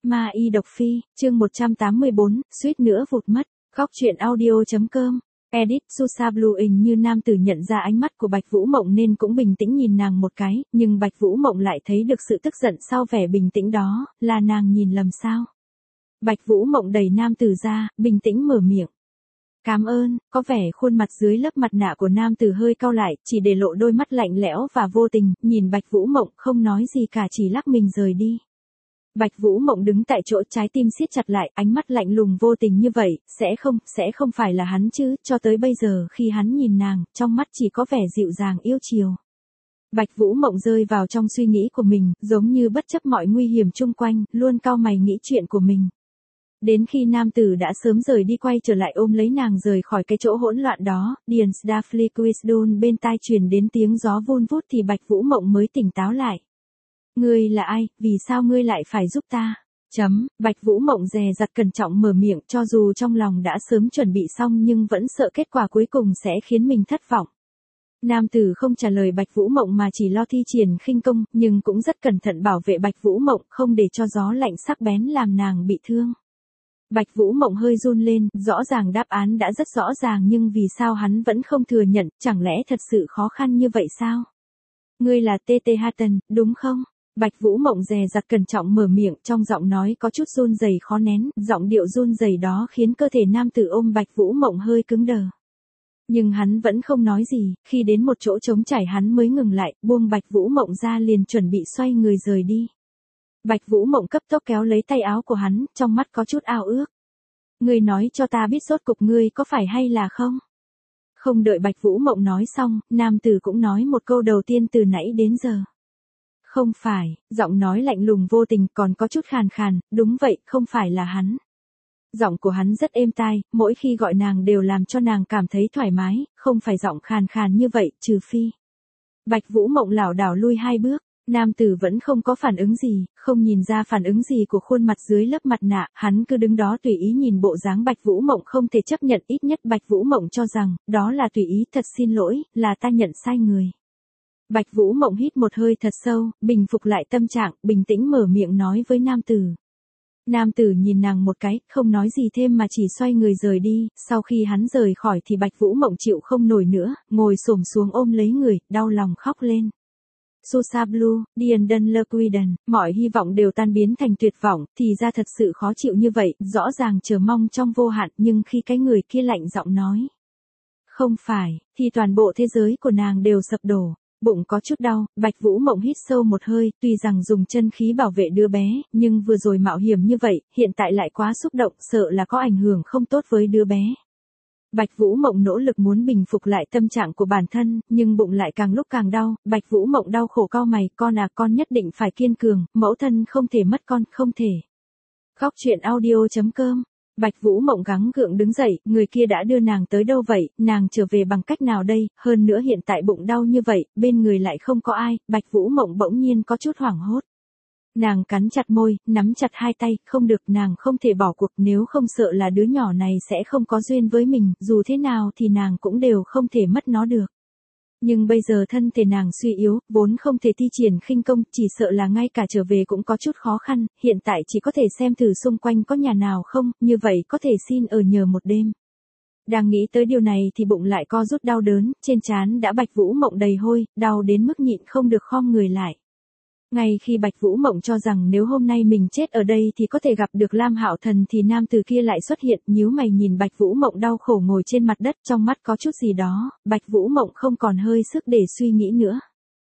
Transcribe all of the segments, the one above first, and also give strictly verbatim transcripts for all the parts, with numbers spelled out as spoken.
Ma y độc phi, chương một trăm tám mươi bốn, suýt nữa vụt mất. Góc truyện audio.com. Edit Susa Blueing như nam tử nhận ra ánh mắt của Bạch Vũ Mộng nên cũng bình tĩnh nhìn nàng một cái, nhưng Bạch Vũ Mộng lại thấy được sự tức giận sau vẻ bình tĩnh đó, là nàng nhìn lầm sao? Bạch Vũ Mộng đẩy nam tử ra, bình tĩnh mở miệng. Cảm ơn, có vẻ khuôn mặt dưới lớp mặt nạ của nam tử hơi cau lại, chỉ để lộ đôi mắt lạnh lẽo và vô tình, nhìn Bạch Vũ Mộng không nói gì cả chỉ lắc mình rời đi. Bạch Vũ Mộng đứng tại chỗ, trái tim siết chặt lại, ánh mắt lạnh lùng vô tình như vậy, sẽ không, sẽ không phải là hắn chứ, cho tới bây giờ khi hắn nhìn nàng, trong mắt chỉ có vẻ dịu dàng yêu chiều. Bạch Vũ Mộng rơi vào trong suy nghĩ của mình, giống như bất chấp mọi nguy hiểm chung quanh, luôn cau mày nghĩ chuyện của mình. Đến khi nam tử đã sớm rời đi quay trở lại ôm lấy nàng rời khỏi cái chỗ hỗn loạn đó, Điền Staffly Quisdon bên tai truyền đến tiếng gió vun vút thì Bạch Vũ Mộng mới tỉnh táo lại. Ngươi là ai, vì sao ngươi lại phải giúp ta? Chấm, Bạch Vũ Mộng dè dặt cẩn trọng mở miệng cho dù trong lòng đã sớm chuẩn bị xong nhưng vẫn sợ kết quả cuối cùng sẽ khiến mình thất vọng. Nam tử không trả lời Bạch Vũ Mộng mà chỉ lo thi triển khinh công, nhưng cũng rất cẩn thận bảo vệ Bạch Vũ Mộng không để cho gió lạnh sắc bén làm nàng bị thương. Bạch Vũ Mộng hơi run lên, rõ ràng đáp án đã rất rõ ràng nhưng vì sao hắn vẫn không thừa nhận, chẳng lẽ thật sự khó khăn như vậy sao? Ngươi là tê tê Hatton, đúng không? Bạch Vũ Mộng dè dặt cẩn trọng mở miệng, trong giọng nói có chút run rẩy khó nén, giọng điệu run rẩy đó khiến cơ thể nam tử ôm Bạch Vũ Mộng hơi cứng đờ. Nhưng hắn vẫn không nói gì, khi đến một chỗ trống trải hắn mới ngừng lại, buông Bạch Vũ Mộng ra liền chuẩn bị xoay người rời đi. Bạch Vũ Mộng cấp tốc kéo lấy tay áo của hắn, trong mắt có chút ao ước. Ngươi nói cho ta biết rốt cục ngươi có phải hay là không? Không đợi Bạch Vũ Mộng nói xong, nam tử cũng nói một câu đầu tiên từ nãy đến giờ. Không phải, giọng nói lạnh lùng vô tình còn có chút khàn khàn, đúng vậy, không phải là hắn. Giọng của hắn rất êm tai, mỗi khi gọi nàng đều làm cho nàng cảm thấy thoải mái, không phải giọng khàn khàn như vậy, trừ phi. Bạch Vũ Mộng lảo đảo lui hai bước, nam tử vẫn không có phản ứng gì, không nhìn ra phản ứng gì của khuôn mặt dưới lớp mặt nạ, hắn cứ đứng đó tùy ý nhìn bộ dáng Bạch Vũ Mộng không thể chấp nhận, ít nhất Bạch Vũ Mộng cho rằng, đó là tùy ý, thật xin lỗi, là ta nhận sai người. Bạch Vũ Mộng hít một hơi thật sâu, bình phục lại tâm trạng, bình tĩnh mở miệng nói với nam tử. Nam tử nhìn nàng một cái, không nói gì thêm mà chỉ xoay người rời đi, sau khi hắn rời khỏi thì Bạch Vũ Mộng chịu không nổi nữa, ngồi xổm xuống ôm lấy người, đau lòng khóc lên. Susa Blue, Điền Đân Lơ Quiden, mọi hy vọng đều tan biến thành tuyệt vọng, thì ra thật sự khó chịu như vậy, rõ ràng chờ mong trong vô hạn nhưng khi cái người kia lạnh giọng nói. Không phải, thì toàn bộ thế giới của nàng đều sập đổ. Bụng có chút đau, Bạch Vũ Mộng hít sâu một hơi, tuy rằng dùng chân khí bảo vệ đứa bé, nhưng vừa rồi mạo hiểm như vậy, hiện tại lại quá xúc động, sợ là có ảnh hưởng không tốt với đứa bé. Bạch Vũ Mộng nỗ lực muốn bình phục lại tâm trạng của bản thân, nhưng bụng lại càng lúc càng đau, Bạch Vũ Mộng đau khổ cau mày, con à con nhất định phải kiên cường, mẫu thân không thể mất con, không thể. Góc truyện audio.com. Bạch Vũ Mộng gắng gượng đứng dậy, người kia đã đưa nàng tới đâu vậy, nàng trở về bằng cách nào đây, hơn nữa hiện tại bụng đau như vậy, bên người lại không có ai, Bạch Vũ Mộng bỗng nhiên có chút hoảng hốt. Nàng cắn chặt môi, nắm chặt hai tay, không được, nàng không thể bỏ cuộc, nếu không sợ là đứa nhỏ này sẽ không có duyên với mình, dù thế nào thì nàng cũng đều không thể mất nó được. Nhưng bây giờ thân thể nàng suy yếu, vốn không thể thi triển khinh công, chỉ sợ là ngay cả trở về cũng có chút khó khăn, hiện tại chỉ có thể xem thử xung quanh có nhà nào không, như vậy có thể xin ở nhờ một đêm. Đang nghĩ tới điều này thì bụng lại co rút đau đớn, trên trán đã Bạch Vũ Mộng đầy hôi, đau đến mức nhịn không được khom người lại. Ngay khi Bạch Vũ Mộng cho rằng nếu hôm nay mình chết ở đây thì có thể gặp được Lam Hạo Thần thì nam tử kia lại xuất hiện, nhíu mày nhìn Bạch Vũ Mộng đau khổ ngồi trên mặt đất, trong mắt có chút gì đó, Bạch Vũ Mộng không còn hơi sức để suy nghĩ nữa.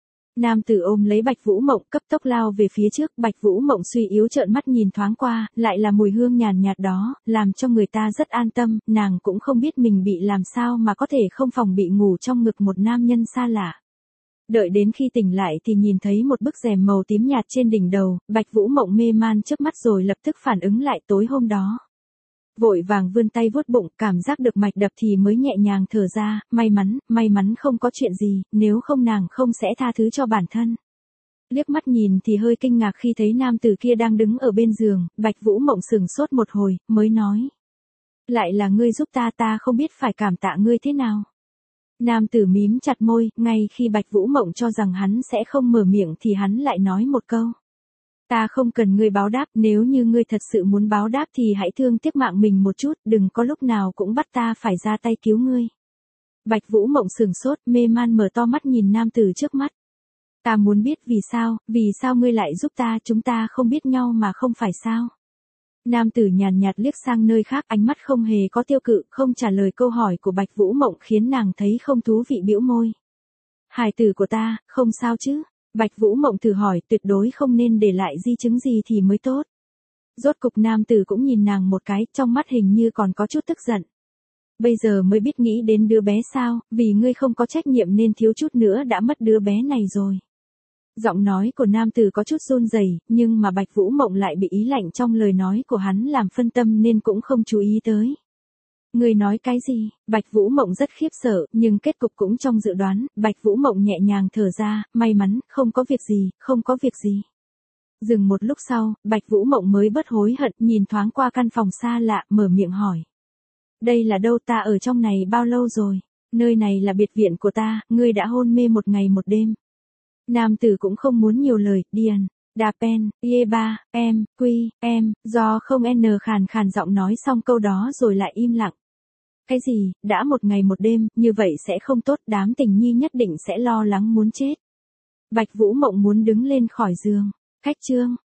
Nam tử ôm lấy Bạch Vũ Mộng, cấp tốc lao về phía trước, Bạch Vũ Mộng suy yếu trợn mắt nhìn thoáng qua, lại là mùi hương nhàn nhạt đó, làm cho người ta rất an tâm, nàng cũng không biết mình bị làm sao mà có thể không phòng bị ngủ trong ngực một nam nhân xa lạ. Đợi đến khi tỉnh lại thì nhìn thấy một bức rèm màu tím nhạt trên đỉnh đầu, Bạch Vũ Mộng mê man chớp mắt rồi lập tức phản ứng lại tối hôm đó. Vội vàng vươn tay vuốt bụng, cảm giác được mạch đập thì mới nhẹ nhàng thở ra, may mắn, may mắn không có chuyện gì, nếu không nàng không sẽ tha thứ cho bản thân. Liếc mắt nhìn thì hơi kinh ngạc khi thấy nam tử kia đang đứng ở bên giường, Bạch Vũ Mộng sững sốt một hồi, mới nói. Lại là ngươi giúp ta, ta không biết phải cảm tạ ngươi thế nào. Nam tử mím chặt môi, ngay khi Bạch Vũ Mộng cho rằng hắn sẽ không mở miệng thì hắn lại nói một câu. Ta không cần ngươi báo đáp, nếu như ngươi thật sự muốn báo đáp thì hãy thương tiếc mạng mình một chút, đừng có lúc nào cũng bắt ta phải ra tay cứu ngươi. Bạch Vũ Mộng sửng sốt, mê man mở to mắt nhìn nam tử trước mắt. Ta muốn biết vì sao, vì sao ngươi lại giúp ta, chúng ta không biết nhau mà không phải sao? Nam tử nhàn nhạt liếc sang nơi khác, ánh mắt không hề có tiêu cự, không trả lời câu hỏi của Bạch Vũ Mộng khiến nàng thấy không thú vị, bĩu môi. Hài tử của ta, không sao chứ? Bạch Vũ Mộng thử hỏi, tuyệt đối không nên để lại di chứng gì thì mới tốt. Rốt cục nam tử cũng nhìn nàng một cái, trong mắt hình như còn có chút tức giận. Bây giờ mới biết nghĩ đến đứa bé sao, vì ngươi không có trách nhiệm nên thiếu chút nữa đã mất đứa bé này rồi. Giọng nói của nam tử có chút run rẩy, nhưng mà Bạch Vũ Mộng lại bị ý lạnh trong lời nói của hắn làm phân tâm nên cũng không chú ý tới. Ngươi nói cái gì? Bạch Vũ Mộng rất khiếp sợ, nhưng kết cục cũng trong dự đoán, Bạch Vũ Mộng nhẹ nhàng thở ra, may mắn, không có việc gì, không có việc gì. Dừng một lúc sau, Bạch Vũ Mộng mới bớt hối hận, nhìn thoáng qua căn phòng xa lạ, mở miệng hỏi. Đây là đâu, ta ở trong này bao lâu rồi? Nơi này là biệt viện của ta, ngươi đã hôn mê một ngày một đêm. Nam tử cũng không muốn nhiều lời, điền, đà pen, ye ba, em, quy, em, do không n khàn khàn giọng nói xong câu đó rồi lại im lặng. Cái gì, đã một ngày một đêm, như vậy sẽ không tốt, đám tình nhi nhất định sẽ lo lắng muốn chết. Bạch Vũ Mộng muốn đứng lên khỏi giường. Khách trương,